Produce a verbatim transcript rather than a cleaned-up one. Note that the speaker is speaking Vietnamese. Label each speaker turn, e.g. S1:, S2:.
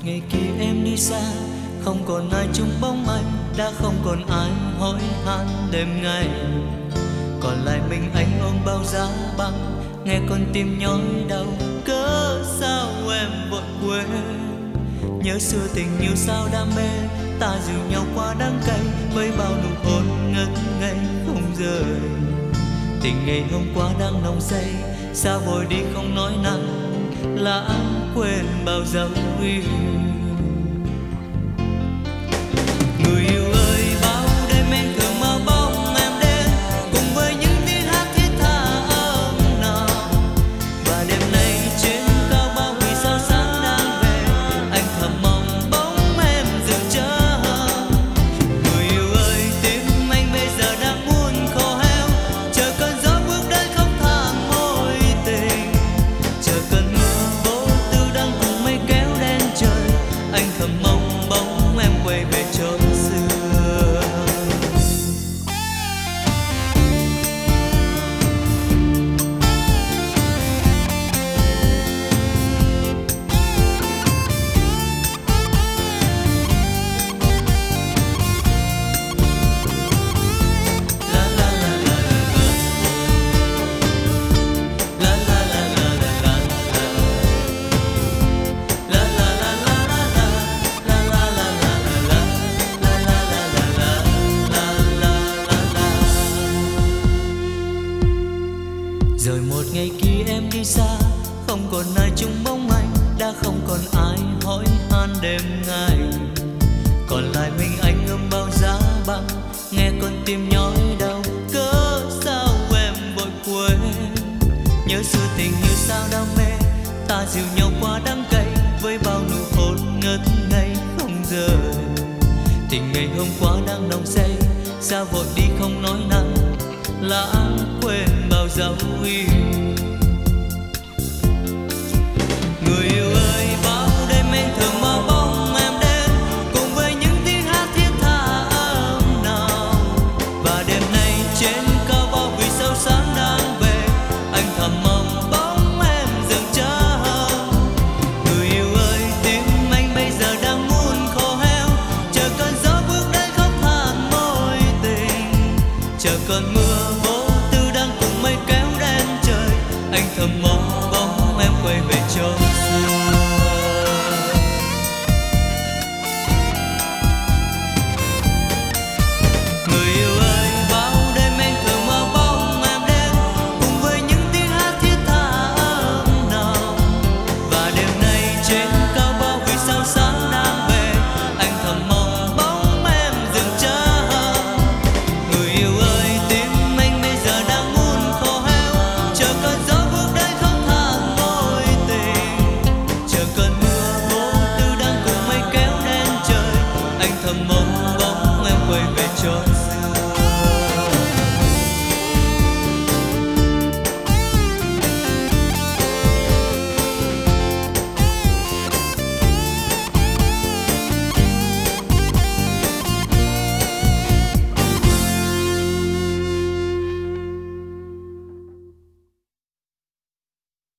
S1: ngày kia em đi xa, không còn ai chung bóng anh, đã không còn ai hỏi han đêm ngày. Còn lại mình anh ôm bao giá băng, nghe con tim nhói đau, cớ sao em vội quên. Nhớ xưa tình yêu sao đam mê, ta dìu nhau qua đắng cay, với bao nụ hôn ngất ngây không rời. Tình ngày hôm qua đang nồng say, sao vội đi không nói năng, lãng quên bao dấu yêu. Người yêu ơi, bao đêm em thường mơ bóng em đến, cùng với những tiếng hát thiết tha ấm nồng. Và đêm nay trên cao bao vì sao sáng đang về, anh thầm mong bóng em dừng chờ. Người yêu ơi, tim anh bây giờ đang muốn khô héo, chờ cơn gió bước đến không than mối tình, chờ cơn mưa vô tư đang cùng mây kéo đen trời. Anh thầm mong bóng em quay về chốn xưa. La la la la la la la la la la la la la la la la la la la la. Rồi một ngày kia em đi xa, không còn ai chung bóng anh, đã không còn ai hỏi han đêm ngày. Còn lại mình anh ôm bao giá băng, nghe con tim nhói đau, cớ sao em vội quên. Nhớ xưa tình yêu sao đam mê, ta dìu nhau qua đắng cay, với bao nụ hôn ngất ngây không rời. Tình ngày hôm qua đang nồng say, sao vội đi không nói năng, lãng quên bao dấu yêu.